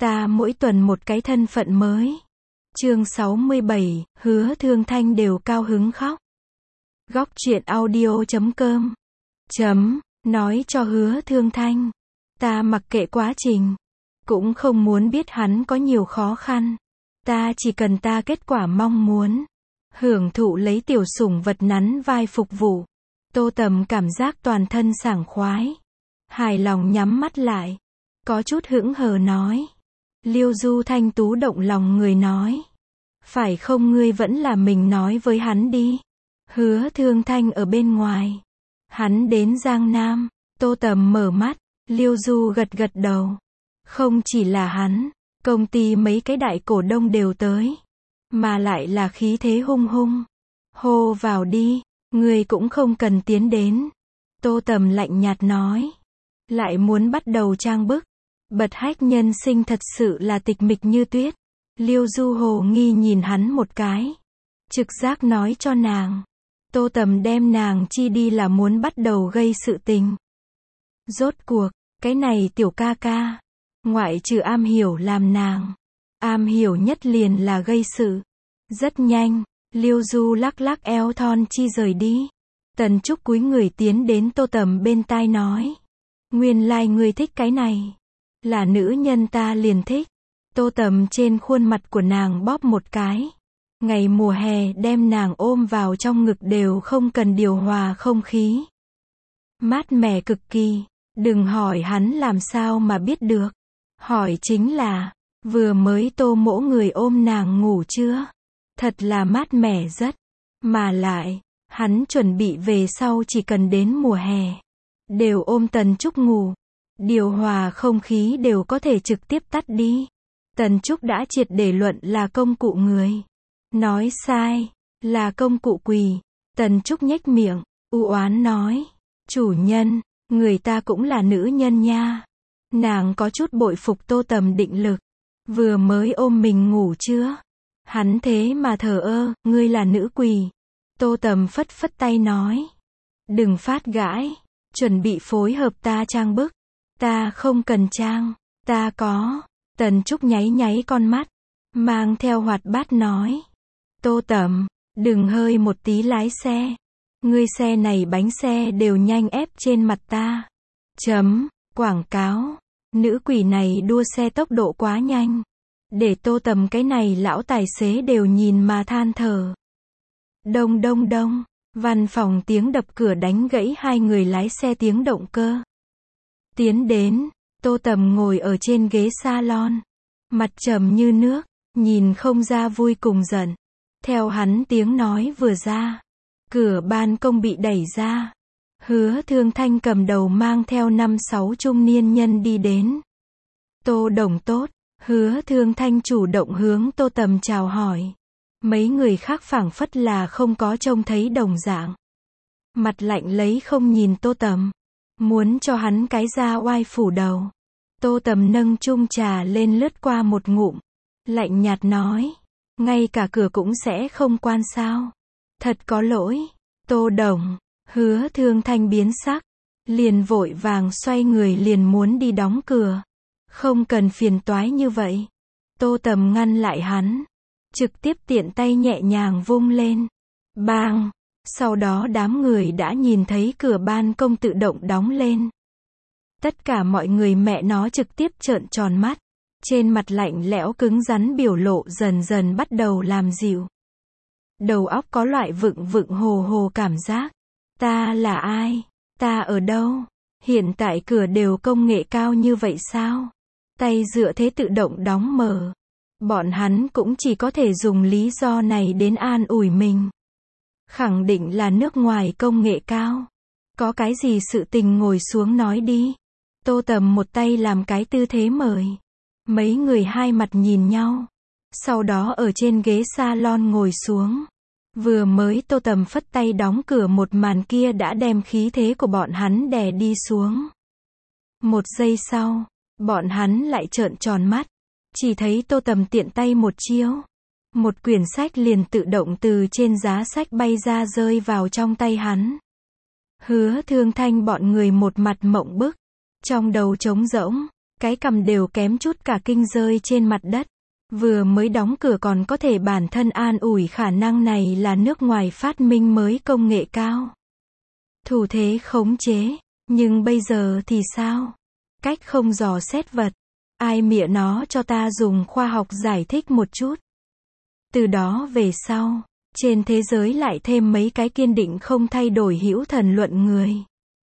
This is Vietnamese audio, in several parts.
Ta mỗi tuần một cái thân phận mới. Chương 67, Hứa Thương Thanh đều cao hứng khóc. Góc truyện audio.com nói cho Hứa Thương Thanh. Ta mặc kệ quá trình. Cũng không muốn biết hắn có nhiều khó khăn. Ta chỉ cần ta kết quả mong muốn. Hưởng thụ lấy tiểu sủng vật nắn vai phục vụ. Tô Tầm cảm giác toàn thân sảng khoái. Hài lòng nhắm mắt lại. Có chút hững hờ nói. Liêu Du thanh tú động lòng người nói. Phải không, ngươi vẫn là mình nói với hắn đi. Hứa Thương Thanh ở bên ngoài. Hắn đến Giang Nam. Tô Tầm mở mắt. Liêu Du gật gật đầu. Không chỉ là hắn. Công ty mấy cái đại cổ đông đều tới. Mà lại là khí thế hung hung. Hô vào đi. Ngươi cũng không cần tiến đến. Tô Tầm lạnh nhạt nói. Lại muốn bắt đầu trang bức. Bật hách nhân sinh thật sự là tịch mịch như tuyết. Liêu Du hồ nghi nhìn hắn một cái. Trực giác nói cho nàng. Tô Tầm đem nàng chi đi là muốn bắt đầu gây sự tình. Rốt cuộc, cái này tiểu ca ca. Ngoại trừ am hiểu làm nàng. Am hiểu nhất liền là gây sự. Rất nhanh, Liêu Du lắc lắc eo thon chi rời đi. Tần Trúc cúi người tiến đến Tô Tầm bên tai nói. Nguyên lai ngươi thích cái này. Là nữ nhân ta liền thích. Tô Tầm trên khuôn mặt của nàng bóp một cái. Ngày mùa hè đem nàng ôm vào trong ngực đều không cần điều hòa không khí. Mát mẻ cực kỳ. Đừng hỏi hắn làm sao mà biết được. Hỏi chính là, vừa mới Tô mỗ người ôm nàng ngủ chưa? Thật là mát mẻ rất. Mà lại, hắn chuẩn bị về sau chỉ cần đến mùa hè. Đều ôm Tần Trúc ngủ. Điều hòa không khí đều có thể trực tiếp tắt đi. Tần Trúc đã triệt để luận là công cụ người. Nói sai, là công cụ quỳ. Tần Trúc nhếch miệng, u oán nói. Chủ nhân, người ta cũng là nữ nhân nha. Nàng có chút bội phục Tô Tầm định lực. Vừa mới ôm mình ngủ chưa? Hắn thế mà thờ ơ, ngươi là nữ quỳ. Tô Tầm phất phất tay nói. Đừng phát gãi. Chuẩn bị phối hợp ta trang bức. Ta không cần trang. Ta có. Tần Trúc nháy nháy con mắt. Mang theo hoạt bát nói. Tô Tầm, đừng hơi một tí lái xe. Ngươi xe này bánh xe đều nhanh ép trên mặt ta. Quảng cáo. Nữ quỷ này đua xe tốc độ quá nhanh. Để Tô Tầm cái này lão tài xế đều nhìn mà than thở. Đông đông đông. Văn phòng tiếng đập cửa đánh gãy hai người lái xe tiếng động cơ. Tiến đến, Tô Tầm ngồi ở trên ghế salon. Mặt trầm như nước, nhìn không ra vui cùng giận. Theo hắn tiếng nói vừa ra, cửa ban công bị đẩy ra. Hứa Thương Thanh cầm đầu mang theo 5-6 trung niên nhân đi đến. Tô đồng tốt. Hứa Thương Thanh chủ động hướng Tô Tầm chào hỏi. Mấy người khác phảng phất là không có trông thấy đồng dạng. Mặt lạnh lấy không nhìn Tô Tầm. Muốn cho hắn cái da oai phủ đầu. Tô Tầm nâng chung trà lên lướt qua một ngụm. Lạnh nhạt nói. Ngay cả cửa cũng sẽ không quan sao. Thật có lỗi. Tô đồng. Hứa Thương Thanh biến sắc. Liền vội vàng xoay người liền muốn đi đóng cửa. Không cần phiền toái như vậy. Tô Tầm ngăn lại hắn. Trực tiếp tiện tay nhẹ nhàng vung lên. Bang! Sau đó đám người đã nhìn thấy cửa ban công tự động đóng lên. Tất cả mọi người mẹ nó trực tiếp trợn tròn mắt. Trên mặt lạnh lẽo cứng rắn biểu lộ dần dần bắt đầu làm dịu. Đầu óc có loại vựng vựng hồ hồ cảm giác. Ta là ai? Ta ở đâu? Hiện tại cửa đều công nghệ cao như vậy sao? Tay dựa thế tự động đóng mở. Bọn hắn cũng chỉ có thể dùng lý do này đến an ủi mình. Khẳng định là nước ngoài công nghệ cao. Có cái gì sự tình ngồi xuống nói đi. Tô Tầm một tay làm cái tư thế mời. Mấy người hai mặt nhìn nhau. Sau đó ở trên ghế salon ngồi xuống. Vừa mới Tô Tầm phất tay đóng cửa một màn kia đã đem khí thế của bọn hắn đè đi xuống. Một giây sau, bọn hắn lại trợn tròn mắt. Chỉ thấy Tô Tầm tiện tay một chiếu. Một quyển sách liền tự động từ trên giá sách bay ra rơi vào trong tay hắn. Hứa Thương Thanh bọn người một mặt mộng bức. Trong đầu trống rỗng. cái cằm đều kém chút cả kinh rơi trên mặt đất. Vừa mới đóng cửa còn có thể bản thân an ủi khả năng này là nước ngoài phát minh mới công nghệ cao. Thủ thế khống chế, nhưng bây giờ thì sao? Cách không dò xét vật. Ai mịa nó cho ta dùng khoa học giải thích một chút. Từ đó về sau, trên thế giới lại thêm mấy cái kiên định không thay đổi hữu thần luận người.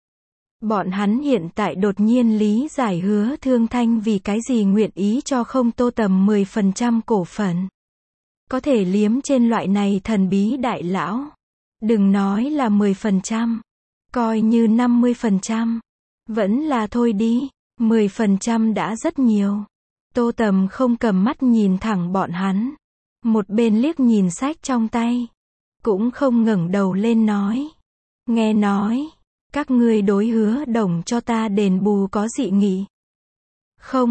Bọn hắn hiện tại đột nhiên lý giải Hứa Thương Thanh vì cái gì nguyện ý cho không Tô Tầm 10% cổ phần. Có thể liếm trên loại này thần bí đại lão. Đừng nói là 10%, coi như 50%. Vẫn là thôi đi, 10% đã rất nhiều. Tô Tầm không cầm mắt nhìn thẳng bọn hắn. Một bên liếc nhìn sách trong tay. Cũng không ngẩng đầu lên nói. Nghe nói, các ngươi đối Hứa Đồng cho ta đền bù có dị nghị. Không,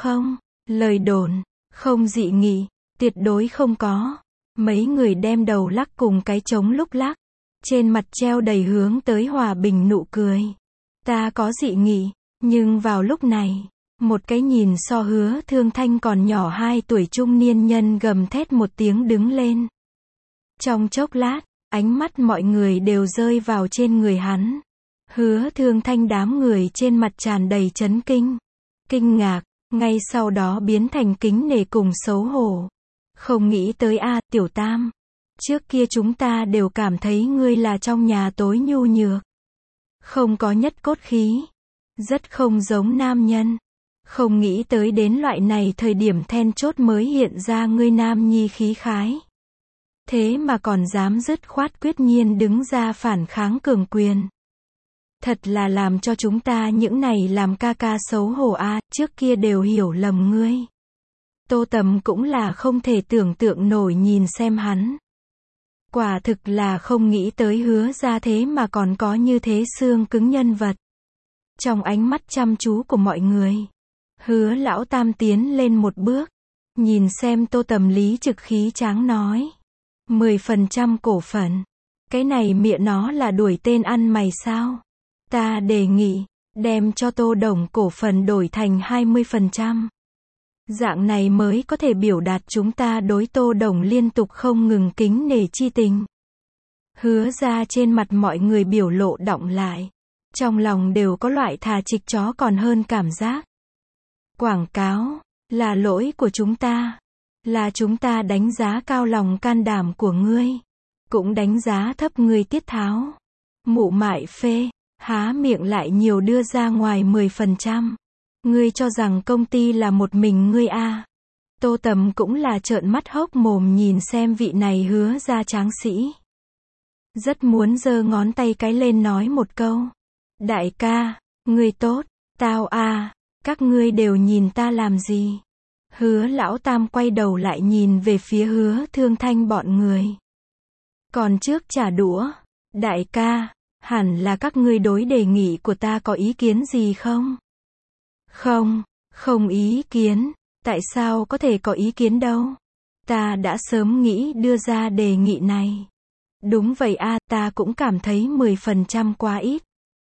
lời đồn, không dị nghị, tuyệt đối không có. Mấy người đem đầu lắc cùng cái trống lúc lắc. Trên mặt treo đầy hướng tới hòa bình nụ cười. Ta có dị nghị, nhưng vào lúc này, một cái nhìn so Hứa Thương Thanh còn nhỏ 2 tuổi trung niên nhân gầm thét một tiếng đứng lên. Trong chốc lát, ánh mắt mọi người đều rơi vào trên người hắn. Hứa Thương Thanh đám người trên mặt tràn đầy chấn kinh, kinh ngạc, ngay sau đó biến thành kính nể cùng xấu hổ. Không nghĩ tới a, Tiểu Tam. Trước kia chúng ta đều cảm thấy ngươi là trong nhà tối nhu nhược. Không có nhất cốt khí. Rất không giống nam nhân. Không nghĩ tới đến loại này thời điểm then chốt mới hiện ra ngươi nam nhi khí khái. Thế mà còn dám dứt khoát quyết nhiên đứng ra phản kháng cường quyền. Thật là làm cho chúng ta những này làm ca ca xấu hổ a, trước kia đều hiểu lầm ngươi. Tô Tầm cũng là không thể tưởng tượng nổi nhìn xem hắn. Quả thực là không nghĩ tới Hứa ra thế mà còn có như thế xương cứng nhân vật. Trong ánh mắt chăm chú của mọi người, Hứa lão tam tiến lên một bước, nhìn xem Tô Tầm lý trực khí tráng nói. 10% cổ phần. Cái này mịa nó là đuổi tên ăn mày sao? Ta đề nghị, đem cho Tô Đồng cổ phần đổi thành 20%. Dạng này mới có thể biểu đạt chúng ta đối Tô Đồng liên tục không ngừng kính nể chi tình. Hứa ra trên mặt mọi người biểu lộ đọng lại. Trong lòng đều có loại thà chịch chó còn hơn cảm giác. Quảng cáo, là lỗi của chúng ta. Là chúng ta đánh giá cao lòng can đảm của ngươi. Cũng đánh giá thấp ngươi tiết tháo. Mụ mại phê, há miệng lại nhiều đưa ra ngoài 10%. Ngươi cho rằng công ty là một mình ngươi a? Tô Tầm cũng là trợn mắt hốc mồm nhìn xem vị này Hứa ra tráng sĩ. Rất muốn giơ ngón tay cái lên nói một câu. Đại ca, ngươi tốt, tao a, các ngươi đều nhìn ta làm gì? Hứa lão tam quay đầu lại nhìn về phía Hứa Thương Thanh bọn người. Còn trước trả đũa, đại ca, hẳn là các ngươi đối đề nghị của ta có ý kiến gì không? Không ý kiến, tại sao có thể có ý kiến đâu? Ta đã sớm nghĩ đưa ra đề nghị này. Đúng vậy a, ta cũng cảm thấy 10% quá ít.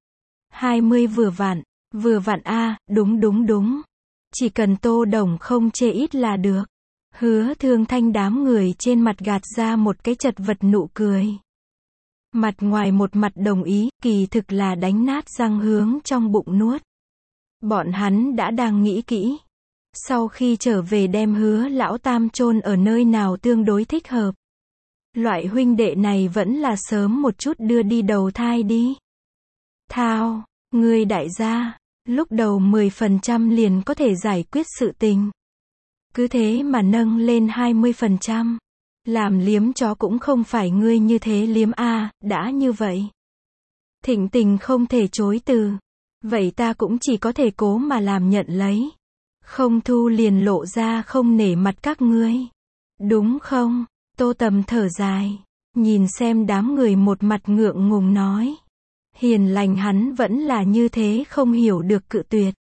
20 vừa vặn a, đúng. Chỉ cần Tô Đồng không chê ít là được. Hứa Thương Thanh đám người trên mặt gạt ra một cái chật vật nụ cười. Mặt ngoài một mặt đồng ý, kỳ thực là đánh nát răng hướng trong bụng nuốt. Bọn hắn đã đang nghĩ kỹ. Sau khi trở về đem Hứa lão tam chôn ở nơi nào tương đối thích hợp. Loại huynh đệ này vẫn là sớm một chút đưa đi đầu thai đi. Thao, ngươi đại gia, lúc đầu 10% liền có thể giải quyết sự tình. Cứ thế mà nâng lên 20%. Làm liếm chó cũng không phải ngươi như thế liếm a, đã như vậy. Thịnh tình không thể chối từ. Vậy ta cũng chỉ có thể cố mà làm nhận lấy. Không thu liền lộ ra không nể mặt các ngươi. Đúng không? Tô Tầm thở dài. Nhìn xem đám người một mặt ngượng ngùng nói. Hiền lành hắn vẫn là như thế không hiểu được cự tuyệt.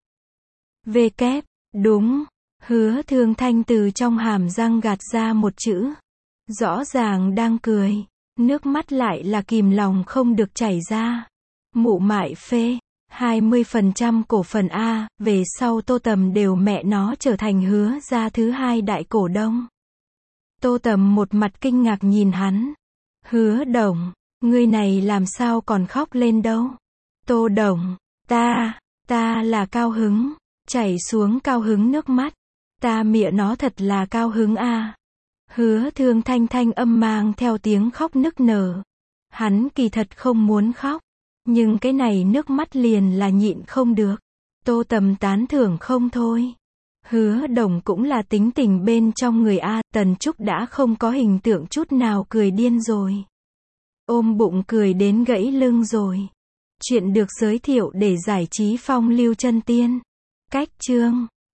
Đúng. Hứa Thương Thanh từ trong hàm răng gạt ra một chữ. Rõ ràng đang cười. Nước mắt lại là kìm lòng không được chảy ra. Mụ mại phê. 20% cổ phần A, về sau Tô Tầm đều mẹ nó trở thành Hứa gia thứ hai đại cổ đông. Tô Tầm một mặt kinh ngạc nhìn hắn. Hứa Đồng, ngươi này làm sao còn khóc lên đâu? Tô Đồng, ta là cao hứng, chảy xuống cao hứng nước mắt. Ta mẹ nó thật là cao hứng a. Hứa Thương Thanh thanh âm mang theo tiếng khóc nức nở. Hắn kỳ thật không muốn khóc, nhưng cái này nước mắt liền là nhịn không được. Tô Tầm tán thưởng không thôi. Hứa Đồng cũng là tính tình bên trong người A, Tần Trúc đã không có hình tượng chút nào cười điên rồi. Ôm bụng cười đến gãy lưng rồi. Chuyện được giới thiệu để giải trí phong lưu chân tiên. Cách chương